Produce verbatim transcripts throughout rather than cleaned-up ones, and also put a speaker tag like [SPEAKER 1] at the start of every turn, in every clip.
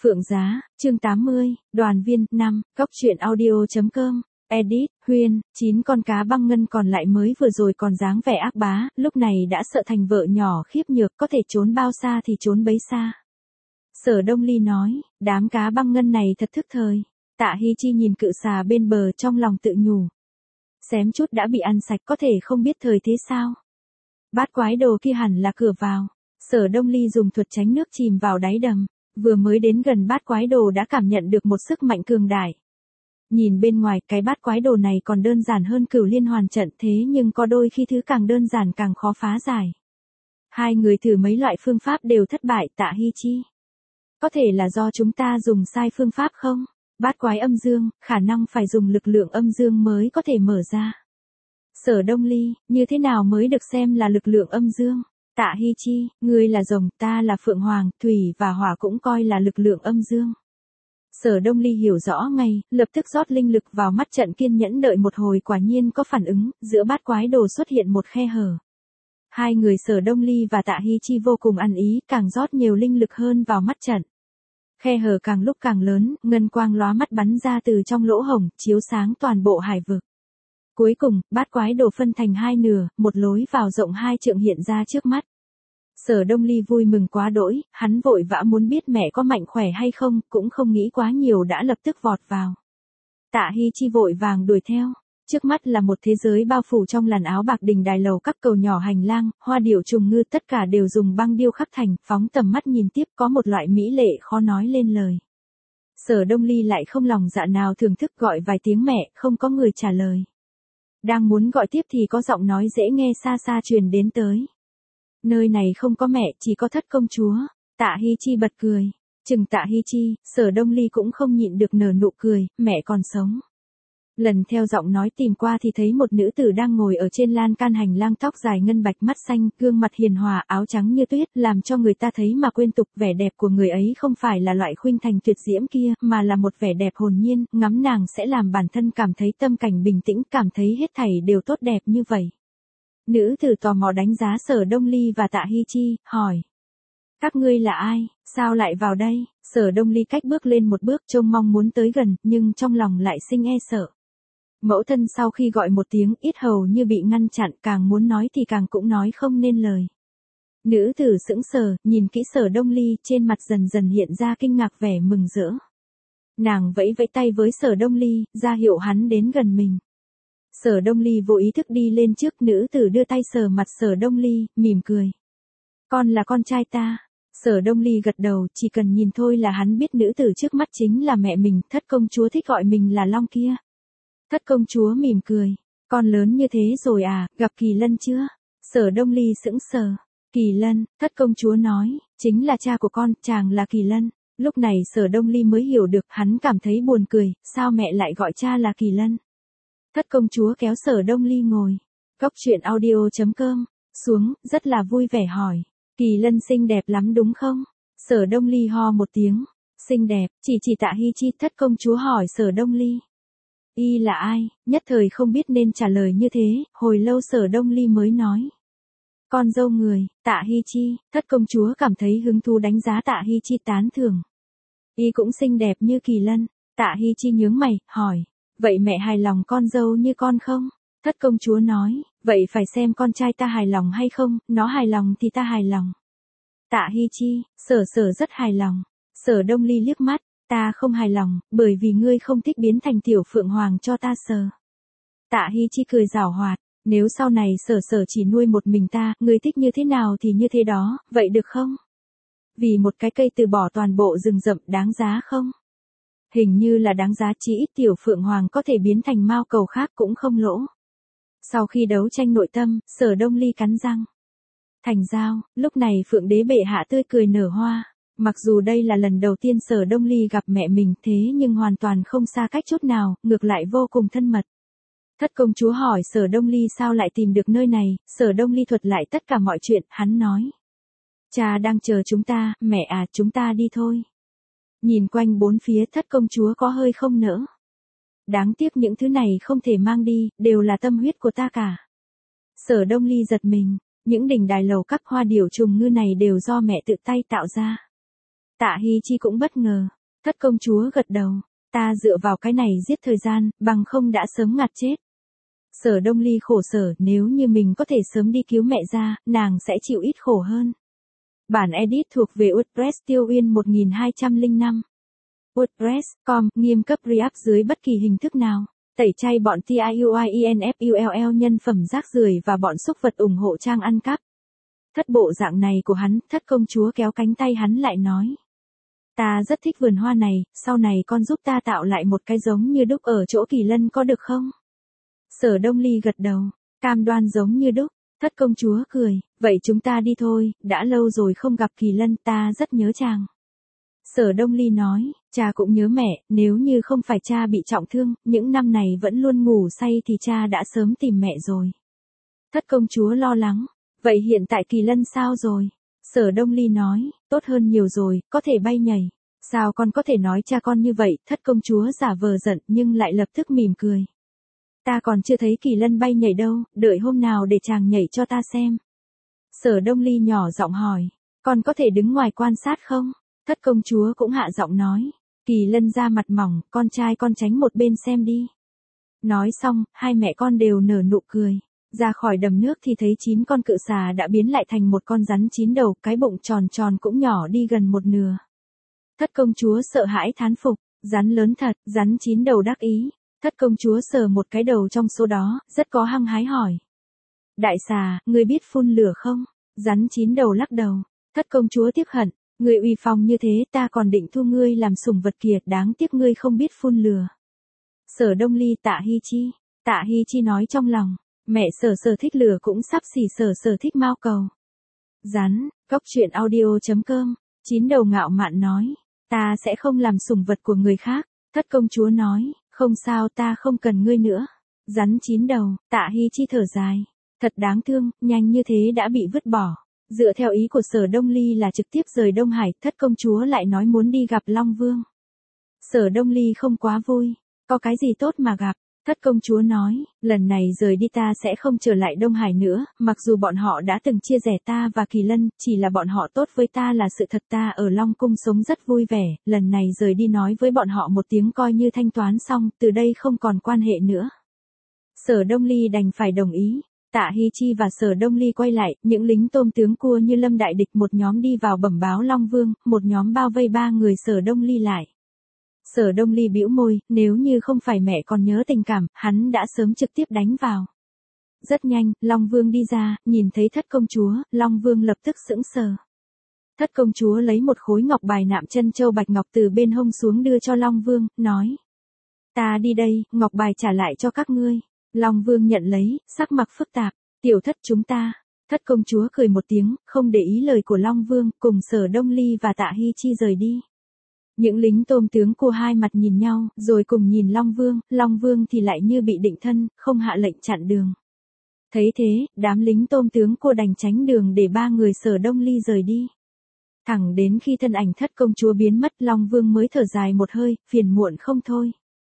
[SPEAKER 1] Phượng Giá, chương tám mươi, đoàn viên, năm, góc truyện audio.com, edit, Huyên, chín con cá băng ngân còn lại mới vừa rồi còn dáng vẻ ác bá, lúc này đã sợ thành vợ nhỏ khiếp nhược, có thể trốn bao xa thì trốn bấy xa. Sở Đông Ly nói, đám cá băng ngân này thật thức thời. Tạ Hy Chi nhìn cự xà bên bờ trong lòng tự nhủ. Xém chút đã bị ăn sạch, có thể không biết thời thế sao. Bát quái đồ kia hẳn là cửa vào. Sở Đông Ly dùng thuật tránh nước chìm vào đáy đầm. Vừa mới đến gần bát quái đồ đã cảm nhận được một sức mạnh cường đại. Nhìn bên ngoài, cái bát quái đồ này còn đơn giản hơn Cửu Liên Hoàn trận, thế nhưng có đôi khi thứ càng đơn giản càng khó phá giải. Hai người thử mấy loại phương pháp đều thất bại. Tạ Hy Chi, có thể là do chúng ta dùng sai phương pháp không? Bát quái âm dương, khả năng phải dùng lực lượng âm dương mới có thể mở ra. Sở Đông Ly, như thế nào mới được xem là lực lượng âm dương? Tạ Hy Chi, ngươi là rồng, ta là phượng hoàng, thủy và hỏa cũng coi là lực lượng âm dương. Sở Đông Ly hiểu rõ ngay, lập tức rót linh lực vào mắt trận, kiên nhẫn đợi một hồi, quả nhiên có phản ứng, giữa bát quái đồ xuất hiện một khe hở. Hai người Sở Đông Ly và Tạ Hy Chi vô cùng ăn ý, càng rót nhiều linh lực hơn vào mắt trận. Khe hở càng lúc càng lớn, ngân quang lóa mắt bắn ra từ trong lỗ hổng, chiếu sáng toàn bộ hải vực. Cuối cùng, bát quái đồ phân thành hai nửa, một lối vào rộng hai trượng hiện ra trước mắt. Sở Đông Ly vui mừng quá đỗi, hắn vội vã muốn biết mẹ có mạnh khỏe hay không, cũng không nghĩ quá nhiều đã lập tức vọt vào. Tạ Hy Chi vội vàng đuổi theo. Trước mắt là một thế giới bao phủ trong làn áo bạc, đình đài lầu các cầu nhỏ hành lang, hoa điểu trùng ngư tất cả đều dùng băng điêu khắc thành, phóng tầm mắt nhìn tiếp có một loại mỹ lệ khó nói lên lời. Sở Đông Ly lại không lòng dạ nào thưởng thức, gọi vài tiếng mẹ, không có người trả lời. Đang muốn gọi tiếp thì có giọng nói dễ nghe xa xa truyền đến tới. Nơi này không có mẹ, chỉ có thất công chúa. Tạ Hy Chi bật cười. Chừng Tạ Hy Chi, Sở Đông Ly cũng không nhịn được nở nụ cười, mẹ còn sống. Lần theo giọng nói tìm qua thì thấy một nữ tử đang ngồi ở trên lan can hành lang, tóc dài ngân bạch, mắt xanh, gương mặt hiền hòa, áo trắng như tuyết, làm cho người ta thấy mà quên tục. Vẻ đẹp của người ấy không phải là loại khuynh thành tuyệt diễm kia, mà là một vẻ đẹp hồn nhiên, ngắm nàng sẽ làm bản thân cảm thấy tâm cảnh bình tĩnh, cảm thấy hết thảy đều tốt đẹp như vậy. Nữ tử tò mò đánh giá Sở Đông Ly và Tạ Hy Chi, hỏi. Các ngươi là ai, sao lại vào đây? Sở Đông Ly cách bước lên một bước, trông mong muốn tới gần, nhưng trong lòng lại sinh e sợ. Mẫu thân sau khi gọi một tiếng, ít hầu như bị ngăn chặn, càng muốn nói thì càng cũng nói không nên lời. Nữ tử sững sờ, nhìn kỹ Sở Đông Ly, trên mặt dần dần hiện ra kinh ngạc vẻ mừng rỡ. Nàng vẫy vẫy tay với Sở Đông Ly, ra hiệu hắn đến gần mình. Sở Đông Ly vô ý thức đi lên trước, nữ tử đưa tay sờ mặt Sở Đông Ly, mỉm cười. Con là con trai ta. Sở Đông Ly gật đầu, chỉ cần nhìn thôi là hắn biết nữ tử trước mắt chính là mẹ mình, thất công chúa thích gọi mình là Long kia. Thất công chúa mỉm cười. Con lớn như thế rồi à, gặp Kỳ Lân chưa? Sở Đông Ly sững sờ. Kỳ Lân, thất công chúa nói, chính là cha của con, chàng là Kỳ Lân. Lúc này Sở Đông Ly mới hiểu được, hắn cảm thấy buồn cười, sao mẹ lại gọi cha là Kỳ Lân? Thất công chúa kéo Sở Đông Ly ngồi. Góc truyện audio.com, xuống, rất là vui vẻ hỏi. Kỳ Lân xinh đẹp lắm đúng không? Sở Đông Ly ho một tiếng. Xinh đẹp, chỉ chỉ Tạ Hy Chi. Thất công chúa hỏi Sở Đông Ly. Y là ai, nhất thời không biết nên trả lời như thế, hồi lâu Sở Đông Ly mới nói. Con dâu người, Tạ Hy Chi. Thất công chúa cảm thấy hứng thú đánh giá Tạ Hy Chi, tán thưởng. Y cũng xinh đẹp như Kỳ Lân. Tạ Hy Chi nhướng mày, hỏi. Vậy mẹ hài lòng con dâu như con không? Thất công chúa nói, vậy phải xem con trai ta hài lòng hay không, nó hài lòng thì ta hài lòng. Tạ Hy Chi, sở sở rất hài lòng. Sở Đông Ly liếc mắt, ta không hài lòng, bởi vì ngươi không thích biến thành tiểu phượng hoàng cho ta sờ. Tạ Hy Chi cười giảo hoạt, nếu sau này sở sở chỉ nuôi một mình ta, ngươi thích như thế nào thì như thế đó, vậy được không? Vì một cái cây từ bỏ toàn bộ rừng rậm, đáng giá không? Hình như là đáng giá, chỉ ít tiểu phượng hoàng có thể biến thành mao cầu khác cũng không lỗ. Sau khi đấu tranh nội tâm, Sở Đông Ly cắn răng. Thành giao, lúc này Phượng Đế bệ hạ tươi cười nở hoa. Mặc dù đây là lần đầu tiên Sở Đông Ly gặp mẹ mình, thế nhưng hoàn toàn không xa cách chút nào, ngược lại vô cùng thân mật. Thất công chúa hỏi Sở Đông Ly sao lại tìm được nơi này, Sở Đông Ly thuật lại tất cả mọi chuyện, hắn nói. Cha đang chờ chúng ta, mẹ à, chúng ta đi thôi. Nhìn quanh bốn phía, thất công chúa có hơi không nỡ. Đáng tiếc những thứ này không thể mang đi, đều là tâm huyết của ta cả. Sở Đông Ly giật mình, những đỉnh đài lầu các hoa điểu trùng ngư này đều do mẹ tự tay tạo ra. Tạ Hy Chi cũng bất ngờ. Thất công chúa gật đầu. Ta dựa vào cái này giết thời gian, bằng không đã sớm ngạt chết. Sở Đông Ly khổ sở, nếu như mình có thể sớm đi cứu mẹ ra, nàng sẽ chịu ít khổ hơn. Bản edit thuộc về WordPress Tiêu Uyên một nghìn hai trăm lẻ năm. WordPress chấm com, nghiêm cấp React dưới bất kỳ hình thức nào. Tẩy chay bọn tiuinfull nhân phẩm rác rưởi và bọn xúc vật ủng hộ trang ăn cắp. Thất bộ dạng này của hắn, thất công chúa kéo cánh tay hắn lại nói. Ta rất thích vườn hoa này, sau này con giúp ta tạo lại một cái giống như đúc ở chỗ Kỳ Lân có được không? Sở Đông Ly gật đầu, cam đoan giống như đúc. Thất công chúa cười, vậy chúng ta đi thôi, đã lâu rồi không gặp Kỳ Lân, ta rất nhớ chàng. Sở Đông Ly nói, cha cũng nhớ mẹ, nếu như không phải cha bị trọng thương, những năm này vẫn luôn ngủ say thì cha đã sớm tìm mẹ rồi. Thất công chúa lo lắng, vậy hiện tại Kỳ Lân sao rồi? Sở Đông Ly nói, tốt hơn nhiều rồi, có thể bay nhảy. Sao con có thể nói cha con như vậy? Thất công chúa giả vờ giận nhưng lại lập tức mỉm cười. Ta còn chưa thấy Kỳ Lân bay nhảy đâu, đợi hôm nào để chàng nhảy cho ta xem. Sở Đông Ly nhỏ giọng hỏi, con có thể đứng ngoài quan sát không? Thất công chúa cũng hạ giọng nói, Kỳ Lân da mặt mỏng, con trai con tránh một bên xem đi. Nói xong, hai mẹ con đều nở nụ cười. Ra khỏi đầm nước thì thấy chín con cự xà đã biến lại thành một con rắn chín đầu, cái bụng tròn tròn cũng nhỏ đi gần một nửa. Thất công chúa sợ hãi thán phục, rắn lớn thật, rắn chín đầu đắc ý. Thất công chúa sờ một cái đầu trong số đó, rất có hăng hái hỏi. Đại xà, ngươi biết phun lửa không? Rắn chín đầu lắc đầu. Thất công chúa tiếc hận, ngươi uy phong như thế ta còn định thu ngươi làm sủng vật kiệt, đáng tiếc ngươi không biết phun lửa. Sở Đông Ly Tạ Hy Chi. Tạ Hy Chi nói trong lòng, mẹ sở sở thích lửa cũng sắp xỉ sở sở thích mao cầu. Rắn, góc truyện audio chấm com, chín đầu ngạo mạn nói, ta sẽ không làm sủng vật của người khác. Thất công chúa nói, không sao, ta không cần ngươi nữa. Rắn chín đầu, Tạ Hy Chi thở dài. Thật đáng thương, nhanh như thế đã bị vứt bỏ. Dựa theo ý của Sở Đông Ly là trực tiếp rời Đông Hải, thất công chúa lại nói muốn đi gặp Long Vương. Sở Đông Ly không quá vui. Có cái gì tốt mà gặp? Thất công chúa nói, lần này rời đi ta sẽ không trở lại Đông Hải nữa, mặc dù bọn họ đã từng chia rẽ ta và Kỳ Lân, chỉ là bọn họ tốt với ta là sự thật, ta ở Long Cung sống rất vui vẻ, lần này rời đi nói với bọn họ một tiếng coi như thanh toán xong, từ đây không còn quan hệ nữa. Sở Đông Ly đành phải đồng ý. Tạ Hy Chi và Sở Đông Ly quay lại, những lính tôm tướng cua như lâm đại địch, một nhóm đi vào bẩm báo Long Vương, một nhóm bao vây ba người Sở Đông Ly lại. Sở Đông Ly bĩu môi, nếu như không phải mẹ còn nhớ tình cảm, hắn đã sớm trực tiếp đánh vào. Rất nhanh, Long Vương đi ra, nhìn thấy thất công chúa, Long Vương lập tức sững sờ. Thất công chúa lấy một khối ngọc bài nạm chân châu bạch ngọc từ bên hông xuống đưa cho Long Vương, nói. Ta đi đây, ngọc bài trả lại cho các ngươi. Long Vương nhận lấy, sắc mặt phức tạp, tiểu thất chúng ta. Thất công chúa cười một tiếng, không để ý lời của Long Vương, cùng Sở Đông Ly và Tạ Hy Chi rời đi. Những lính tôm tướng cua hai mặt nhìn nhau, rồi cùng nhìn Long Vương, Long Vương thì lại như bị định thân, không hạ lệnh chặn đường. Thấy thế, đám lính tôm tướng cua đành tránh đường để ba người Sở Đông Ly rời đi. Thẳng đến khi thân ảnh thất công chúa biến mất, Long Vương mới thở dài một hơi, phiền muộn không thôi.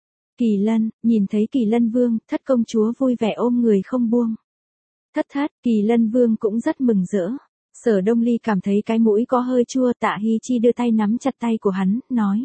[SPEAKER 1] Kỳ Lân, nhìn thấy Kỳ Lân Vương, thất công chúa vui vẻ ôm người không buông. Thất thất, Kỳ Lân Vương cũng rất mừng rỡ. Sở Đông Ly cảm thấy cái mũi có hơi chua, Tạ Hy Chi đưa tay nắm chặt tay của hắn, nói.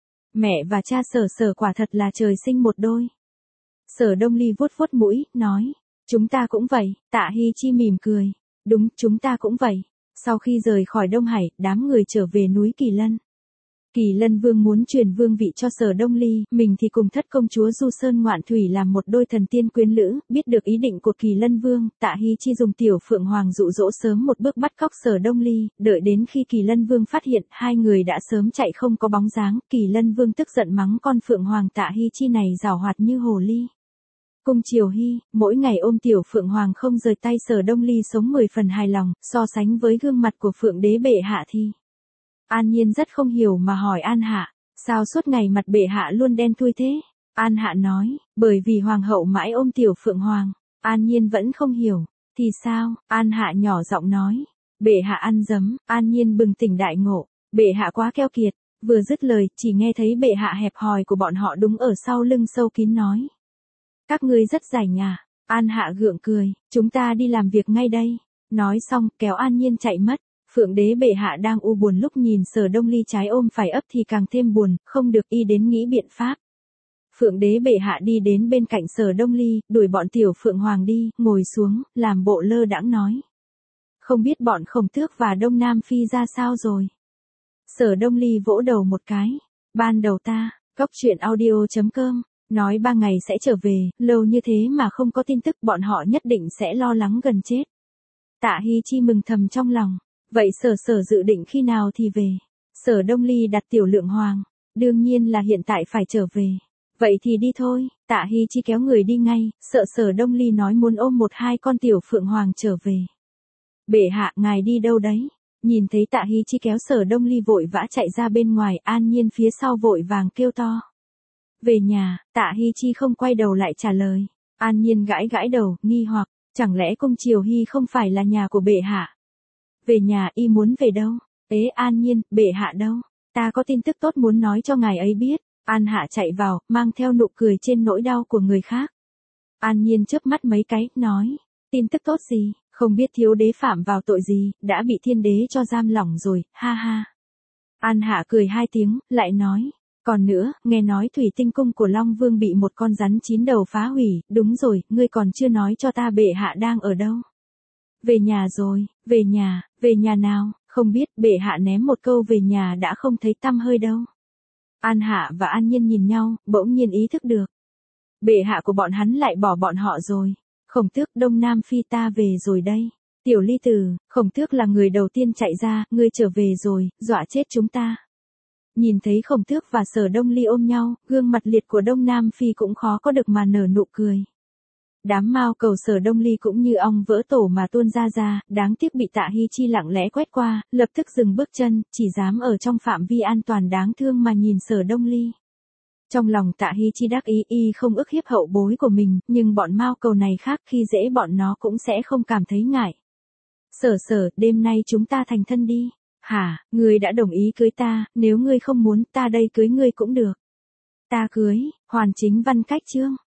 [SPEAKER 1] Mẹ và cha Sở Sở quả thật là trời sinh một đôi. Sở Đông Ly vuốt vuốt mũi, nói. Chúng ta cũng vậy, Tạ Hy Chi mỉm cười. Đúng, chúng ta cũng vậy. Sau khi rời khỏi Đông Hải, đám người trở về núi Kỳ Lân. Kỳ Lân Vương muốn truyền vương vị cho Sở Đông Ly, mình thì cùng thất công chúa Du Sơn Ngoạn Thủy làm một đôi thần tiên quyến lữ, biết được ý định của Kỳ Lân Vương, Tạ Hy Chi dùng Tiểu Phượng Hoàng dụ dỗ sớm một bước bắt cóc Sở Đông Ly, đợi đến khi Kỳ Lân Vương phát hiện, hai người đã sớm chạy không có bóng dáng, Kỳ Lân Vương tức giận mắng con Phượng Hoàng Tạ Hy Chi này giảo hoạt như hồ ly. Cung Triều Hy, mỗi ngày ôm Tiểu Phượng Hoàng không rời tay, Sở Đông Ly sống mười phần hài lòng, so sánh với gương mặt của Phượng Đế bệ hạ thì. An Nhiên rất không hiểu mà hỏi An Hạ, sao suốt ngày mặt bệ hạ luôn đen thui thế? An Hạ nói, bởi vì hoàng hậu mãi ôm Tiểu Phượng Hoàng. An Nhiên vẫn không hiểu, thì sao? An Hạ nhỏ giọng nói, bệ hạ ăn dấm. An Nhiên bừng tỉnh đại ngộ, bệ hạ quá keo kiệt. Vừa dứt lời, chỉ nghe thấy bệ hạ hẹp hòi của bọn họ đúng ở sau lưng sâu kín nói. Các ngươi rất rảnh à? An Hạ gượng cười, chúng ta đi làm việc ngay đây. Nói xong, kéo An Nhiên chạy mất. Phượng đế bệ hạ đang u buồn lúc nhìn Sở Đông Ly trái ôm phải ấp thì càng thêm buồn, không được y đến nghĩ biện pháp. Phượng đế bệ hạ đi đến bên cạnh Sở Đông Ly, đuổi bọn tiểu Phượng Hoàng đi, ngồi xuống, làm bộ lơ đãng nói. Không biết bọn Khổng Tước và Đông Nam Phi ra sao rồi. Sở Đông Ly vỗ đầu một cái. Ban đầu ta, cốc truyện audio chấm com, nói ba ngày sẽ trở về, lâu như thế mà không có tin tức bọn họ nhất định sẽ lo lắng gần chết. Tạ Hy Chi mừng thầm trong lòng. Vậy sở sở dự định khi nào thì về? Sở Đông Ly đặt tiểu Lượng Hoàng. Đương nhiên là hiện tại phải trở về. Vậy thì đi thôi. Tạ Hy Chi kéo người đi ngay, sợ Sở Đông Ly nói muốn ôm một hai con tiểu Phượng Hoàng trở về. Bệ hạ ngài đi đâu đấy? Nhìn thấy Tạ Hy Chi kéo Sở Đông Ly vội vã chạy ra bên ngoài, An Nhiên phía sau vội vàng kêu to. Về nhà. Tạ Hy Chi không quay đầu lại trả lời. An Nhiên gãi gãi đầu, nghi hoặc, chẳng lẽ cung Triều Hy không phải là nhà của bệ hạ? Về nhà y muốn về đâu? Ế An Nhiên, bệ hạ đâu? Ta có tin tức tốt muốn nói cho ngài ấy biết. An Hạ chạy vào, mang theo nụ cười trên nỗi đau của người khác. An Nhiên chớp mắt mấy cái, nói. Tin tức tốt gì? Không biết thiếu đế phạm vào tội gì, đã bị thiên đế cho giam lỏng rồi, ha ha. An Hạ cười hai tiếng, lại nói. Còn nữa, nghe nói thủy tinh cung của Long Vương bị một con rắn chín đầu phá hủy, đúng rồi, ngươi còn chưa nói cho ta bệ hạ đang ở đâu. Về nhà rồi, về nhà, về nhà nào, không biết, bệ hạ ném một câu về nhà đã không thấy tăm hơi đâu. An Hạ và An Nhiên nhìn nhau, bỗng nhiên ý thức được. Bệ hạ của bọn hắn lại bỏ bọn họ rồi. Khổng Tước, Đông Nam Phi ta về rồi đây. Tiểu Ly Tử, Khổng Tước là người đầu tiên chạy ra, ngươi trở về rồi, dọa chết chúng ta. Nhìn thấy Khổng Tước và Sở Đông Ly ôm nhau, gương mặt liệt của Đông Nam Phi cũng khó có được mà nở nụ cười. Đám mao cầu Sở Đông Ly cũng như ong vỡ tổ mà tuôn ra ra, đáng tiếc bị Tạ Hy Chi lặng lẽ quét qua, lập tức dừng bước chân, chỉ dám ở trong phạm vi an toàn đáng thương mà nhìn Sở Đông Ly. Trong lòng Tạ Hy Chi đắc ý y không ức hiếp hậu bối của mình, nhưng bọn mao cầu này khác, khi dễ bọn nó cũng sẽ không cảm thấy ngại. Sở sở, đêm nay chúng ta thành thân đi. Hả, ngươi đã đồng ý cưới ta, nếu ngươi không muốn ta đây cưới ngươi cũng được. Ta cưới, hoàn chính văn cách chương.